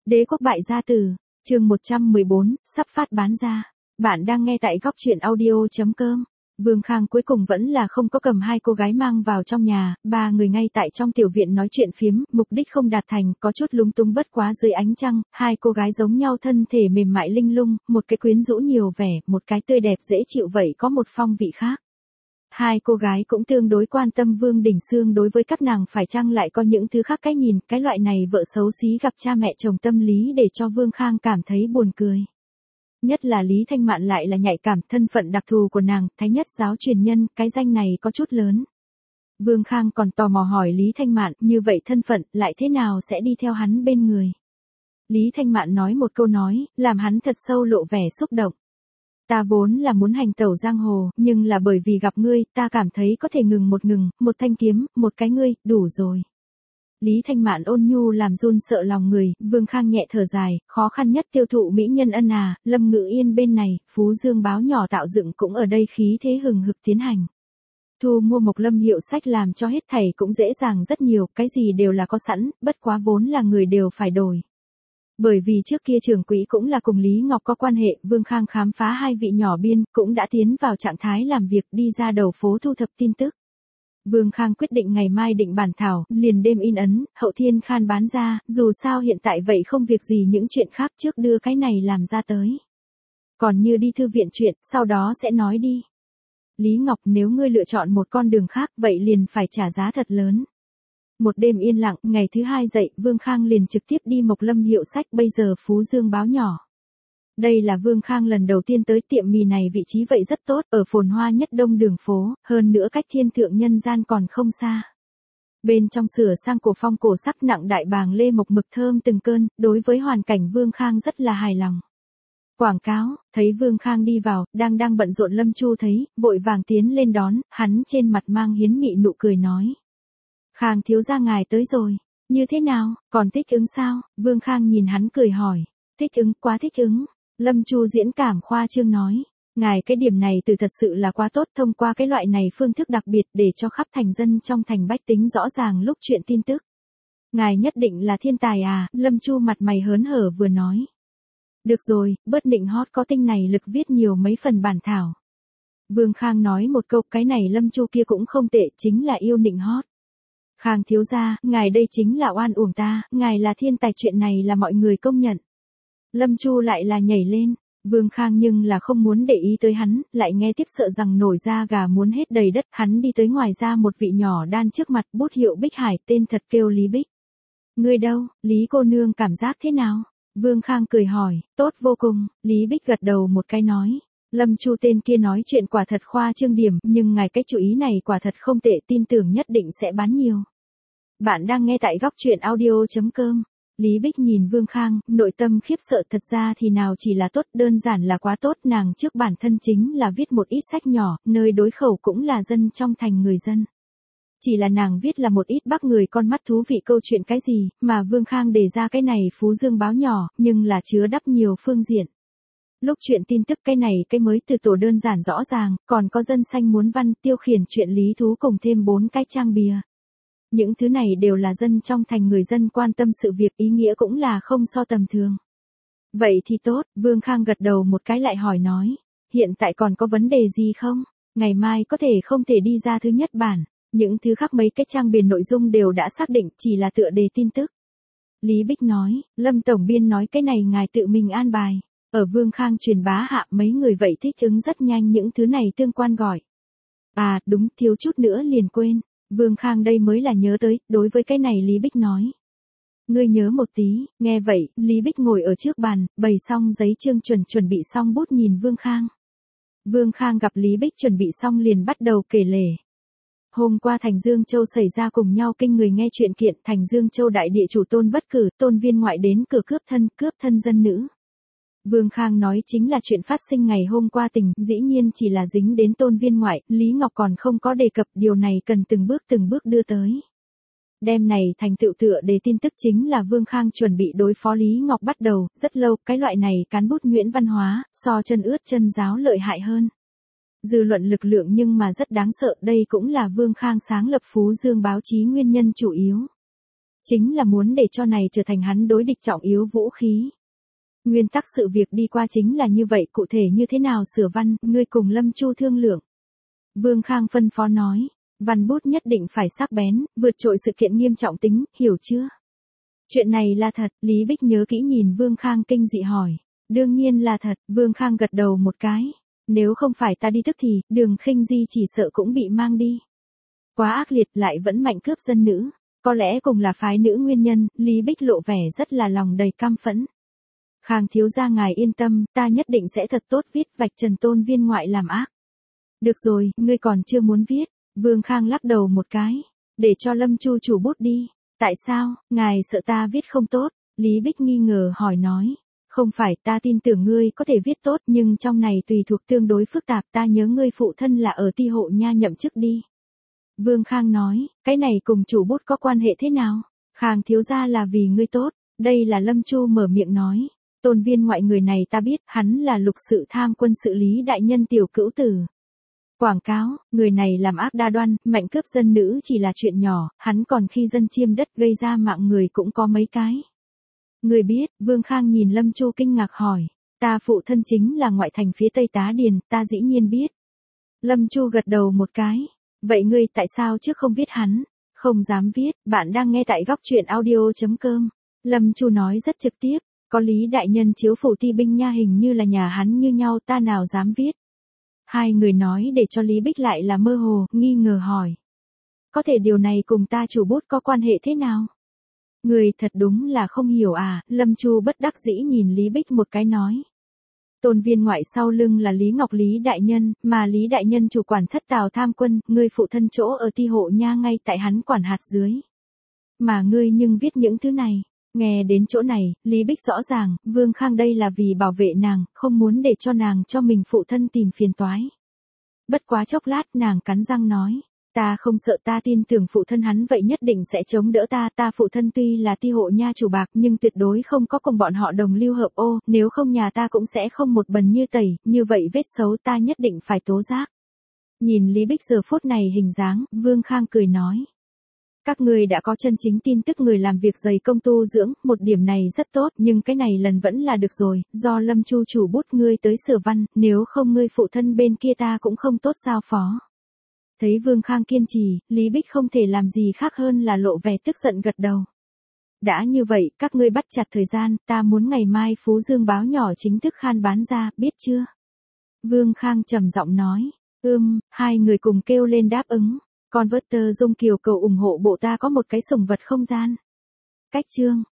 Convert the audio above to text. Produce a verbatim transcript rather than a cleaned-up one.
Đế quốc bại gia tử, chương một trăm mười bốn, sắp phát bán ra. Bạn đang nghe tại góc truyện audio.com. Vương Khang cuối cùng vẫn là không có cầm hai cô gái mang vào trong nhà, ba người ngay tại trong tiểu viện nói chuyện phiếm, mục đích không đạt thành, có chút lúng túng bất quá dưới ánh trăng, hai cô gái giống nhau thân thể mềm mại linh lung, một cái quyến rũ nhiều vẻ, một cái tươi đẹp dễ chịu vậy có một phong vị khác. Hai cô gái cũng tương đối quan tâm Vương Đình Xương đối với các nàng phải chăng lại có những thứ khác cái nhìn, cái loại này vợ xấu xí gặp cha mẹ chồng tâm lý để cho Vương Khang cảm thấy buồn cười. Nhất là Lý Thanh Mạn lại là nhạy cảm, thân phận đặc thù của nàng, Thái Nhất giáo truyền nhân, cái danh này có chút lớn. Vương Khang còn tò mò hỏi Lý Thanh Mạn, như vậy thân phận, lại thế nào sẽ đi theo hắn bên người. Lý Thanh Mạn nói một câu nói, làm hắn thật sâu lộ vẻ xúc động. Ta vốn là muốn hành tẩu giang hồ, nhưng là bởi vì gặp ngươi, ta cảm thấy có thể ngừng một ngừng, một thanh kiếm, một cái ngươi, đủ rồi. Lý Thanh Mạn ôn nhu làm run sợ lòng người, Vương Khang nhẹ thở dài, khó khăn nhất tiêu thụ mỹ nhân ân à, Lâm Ngự Yên bên này, Phú Dương báo nhỏ tạo dựng cũng ở đây khí thế hừng hực tiến hành. Thu mua Mộc Lâm hiệu sách làm cho hết thảy cũng dễ dàng rất nhiều, cái gì đều là có sẵn, bất quá vốn là người đều phải đổi. Bởi vì trước kia trưởng quỹ cũng là cùng Lý Ngọc có quan hệ, Vương Khang khám phá hai vị nhỏ biên, cũng đã tiến vào trạng thái làm việc đi ra đầu phố thu thập tin tức. Vương Khang quyết định ngày mai định bản thảo, liền đêm in ấn, hậu thiên khan bán ra, dù sao hiện tại vậy không việc gì những chuyện khác trước đưa cái này làm ra tới. Còn như đi thư viện chuyện, sau đó sẽ nói đi. Lý Ngọc, nếu ngươi lựa chọn một con đường khác, vậy liền phải trả giá thật lớn. Một đêm yên lặng, ngày thứ hai dậy, Vương Khang liền trực tiếp đi Mộc Lâm hiệu sách, bây giờ Phú Dương báo nhỏ. Đây là Vương Khang lần đầu tiên tới tiệm mì này, vị trí vậy rất tốt, ở phồn hoa nhất đông đường phố, hơn nữa cách thiên thượng nhân gian còn không xa. Bên trong sửa sang cổ phong cổ sắc nặng đại bàng lê mộc mực thơm từng cơn, đối với hoàn cảnh Vương Khang rất là hài lòng. Quảng cáo, thấy Vương Khang đi vào, đang đang bận rộn Lâm Chu thấy, vội vàng tiến lên đón, hắn trên mặt mang hiến mị nụ cười nói. Khang thiếu gia ngài tới rồi, như thế nào, còn thích ứng sao? Vương Khang nhìn hắn cười hỏi, thích ứng, quá thích ứng. Lâm Chu diễn cảm khoa trương nói, ngài cái điểm này từ thật sự là quá tốt, thông qua cái loại này phương thức đặc biệt để cho khắp thành dân trong thành bách tính rõ ràng lúc chuyện tin tức. Ngài nhất định là thiên tài à, Lâm Chu mặt mày hớn hở vừa nói. Được rồi, bớt nịnh hót, có tinh này lực viết nhiều mấy phần bản thảo. Vương Khang nói một câu, cái này Lâm Chu kia cũng không tệ, chính là yêu nịnh hót. Khang thiếu gia, ngài đây chính là oan uổng ta, ngài là thiên tài, chuyện này là mọi người công nhận. Lâm Chu lại là nhảy lên, Vương Khang nhưng là không muốn để ý tới hắn, lại nghe tiếp sợ rằng nổi da gà muốn hết đầy đất, hắn đi tới ngoài ra một vị nhỏ đan trước mặt, bút hiệu Bích Hải, tên thật kêu Lý Bích. Ngươi đâu, Lý cô nương cảm giác thế nào? Vương Khang cười hỏi, tốt vô cùng, Lý Bích gật đầu một cái nói. Lâm Chu tên kia nói chuyện quả thật khoa trương điểm, nhưng ngài cái chủ ý này quả thật không tệ, tin tưởng nhất định sẽ bán nhiều. Bạn đang nghe tại góc truyện audio.com. Lý Bích nhìn Vương Khang, nội tâm khiếp sợ, thật ra thì nào chỉ là tốt, đơn giản là quá tốt, nàng trước bản thân chính là viết một ít sách nhỏ, nơi đối khẩu cũng là dân trong thành người dân. Chỉ là nàng viết là một ít bắt người con mắt thú vị câu chuyện cái gì, mà Vương Khang đề ra cái này Phú Dương báo nhỏ, nhưng là chứa đắp nhiều phương diện. Lúc chuyện tin tức cái này cái mới từ tổ đơn giản rõ ràng, còn có dân xanh muốn văn, tiêu khiển chuyện lý thú cùng thêm bốn cái trang bìa. Những thứ này đều là dân trong thành người dân quan tâm sự việc, ý nghĩa cũng là không so tầm thường. Vậy thì tốt, Vương Khang gật đầu một cái lại hỏi nói, hiện tại còn có vấn đề gì không? Ngày mai có thể không thể đi ra thứ nhất bản, những thứ khác mấy cái trang bìa nội dung đều đã xác định, chỉ là tựa đề tin tức. Lý Bích nói, Lâm Tổng Biên nói cái này ngài tự mình an bài. Ở Vương Khang truyền bá hạ, mấy người vậy thích ứng rất nhanh những thứ này tương quan gọi. À, đúng, thiếu chút nữa liền quên. Vương Khang đây mới là nhớ tới, đối với cái này Lý Bích nói. Ngươi nhớ một tí, nghe vậy, Lý Bích ngồi ở trước bàn, bày xong giấy chương chuẩn chuẩn bị xong bút nhìn Vương Khang. Vương Khang gặp Lý Bích chuẩn bị xong liền bắt đầu kể lể. Hôm qua Thành Dương Châu xảy ra cùng nhau kinh người nghe chuyện kiện, Thành Dương Châu đại địa chủ Tôn Bất Cử, Tôn Viên Ngoại đến cửa cướp thân, cướp thân dân nữ. Vương Khang nói chính là chuyện phát sinh ngày hôm qua, tình, dĩ nhiên chỉ là dính đến Tôn Viên Ngoại, Lý Ngọc còn không có đề cập, điều này cần từng bước từng bước đưa tới. Đêm này thành tựu tựa đề tin tức chính là Vương Khang chuẩn bị đối phó Lý Ngọc bắt đầu, rất lâu, cái loại này cán bút Nguyễn Văn Hóa, so chân ướt chân giáo lợi hại hơn. Dư luận lực lượng nhưng mà rất đáng sợ, đây cũng là Vương Khang sáng lập Phú Dương báo chí nguyên nhân chủ yếu. chính là muốn để cho này trở thành hắn đối địch trọng yếu vũ khí. Nguyên tắc sự việc đi qua chính là như vậy, cụ thể như thế nào sửa văn, ngươi cùng Lâm Chu thương lượng. Vương Khang phân phó nói, văn bút nhất định phải sắc bén, vượt trội sự kiện nghiêm trọng tính, hiểu chưa? Chuyện này là thật, Lý Bích nhớ kỹ nhìn Vương Khang kinh dị hỏi. Đương nhiên là thật, Vương Khang gật đầu một cái. Nếu không phải ta đi tức thì, Đường Khinh Di chỉ sợ cũng bị mang đi. Quá ác liệt lại vẫn mạnh cướp dân nữ. Có lẽ cùng là phái nữ nguyên nhân, Lý Bích lộ vẻ rất là lòng đầy căm phẫn. Khang thiếu gia ngài yên tâm, ta nhất định sẽ thật tốt viết vạch trần Tôn Viên ngoại làm ác. Được rồi, ngươi còn chưa muốn viết. Vương Khang lắc đầu một cái. Để cho Lâm Chu chủ bút đi. Tại sao, ngài sợ ta viết không tốt? Lý Bích nghi ngờ hỏi nói. Không phải, ta tin tưởng ngươi có thể viết tốt, nhưng trong này tùy thuộc tương đối phức tạp, ta nhớ ngươi phụ thân là ở Ti Hộ Nha nhậm chức đi. Vương Khang nói, cái này cùng chủ bút có quan hệ thế nào? Khang thiếu gia là vì ngươi tốt, đây là Lâm Chu mở miệng nói. Tôn Viên ngoại người này ta biết, hắn là lục sự tham quân sự Lý đại nhân tiểu cữu tử. Quảng cáo, người này làm ác đa đoan, mạnh cướp dân nữ chỉ là chuyện nhỏ, hắn còn khi dân chiêm đất gây ra mạng người cũng có mấy cái. Người biết, Vương Khang nhìn Lâm Chu kinh ngạc hỏi, ta phụ thân chính là ngoại thành phía Tây Tá Điền, ta dĩ nhiên biết. Lâm Chu gật đầu một cái, vậy ngươi tại sao trước không viết hắn? Không dám viết, bạn đang nghe tại góc truyện audio.com. Lâm Chu nói rất trực tiếp, có Lý đại nhân chiếu phủ ti binh nha, hình như là nhà hắn như nhau, ta nào dám viết. Hai người nói để cho Lý Bích lại là mơ hồ, nghi ngờ hỏi. Có thể điều này cùng ta chủ bút có quan hệ thế nào? Người thật đúng là không hiểu à, Lâm Chu bất đắc dĩ nhìn Lý Bích một cái nói. Tôn Viên ngoại sau lưng là Lý Ngọc Lý đại nhân, mà Lý đại nhân chủ quản thất Tào tham quân, ngươi phụ thân chỗ ở Ti Hộ Nha ngay tại hắn quản hạt dưới. Mà ngươi nhưng viết những thứ này. Nghe đến chỗ này, Lý Bích rõ ràng, Vương Khang đây là vì bảo vệ nàng, không muốn để cho nàng cho mình phụ thân tìm phiền toái. Bất quá chốc lát nàng cắn răng nói, ta không sợ, ta tin tưởng phụ thân hắn vậy nhất định sẽ chống đỡ ta, ta phụ thân tuy là Ti Hộ Nha chủ bạc nhưng tuyệt đối không có cùng bọn họ đồng lưu hợp ô, nếu không nhà ta cũng sẽ không một bần như tẩy, như vậy vết xấu ta nhất định phải tố giác. Nhìn Lý Bích giờ phút này hình dáng, Vương Khang cười nói. Các ngươi đã có chân chính tin tức người làm việc dày công tu dưỡng, một điểm này rất tốt, nhưng cái này lần vẫn là được rồi, do Lâm Chu chủ bút ngươi tới sửa văn, nếu không ngươi phụ thân bên kia ta cũng không tốt giao phó. Thấy Vương Khang kiên trì, Lý Bích không thể làm gì khác hơn là lộ vẻ tức giận gật đầu. Đã như vậy, các ngươi bắt chặt thời gian, ta muốn ngày mai Phú Dương báo nhỏ chính thức khan bán ra, biết chưa? Vương Khang trầm giọng nói, ưm, hai người cùng kêu lên đáp ứng. Converter Dung Kiều cầu ủng hộ bộ ta có một cái sủng vật không gian. Cách chương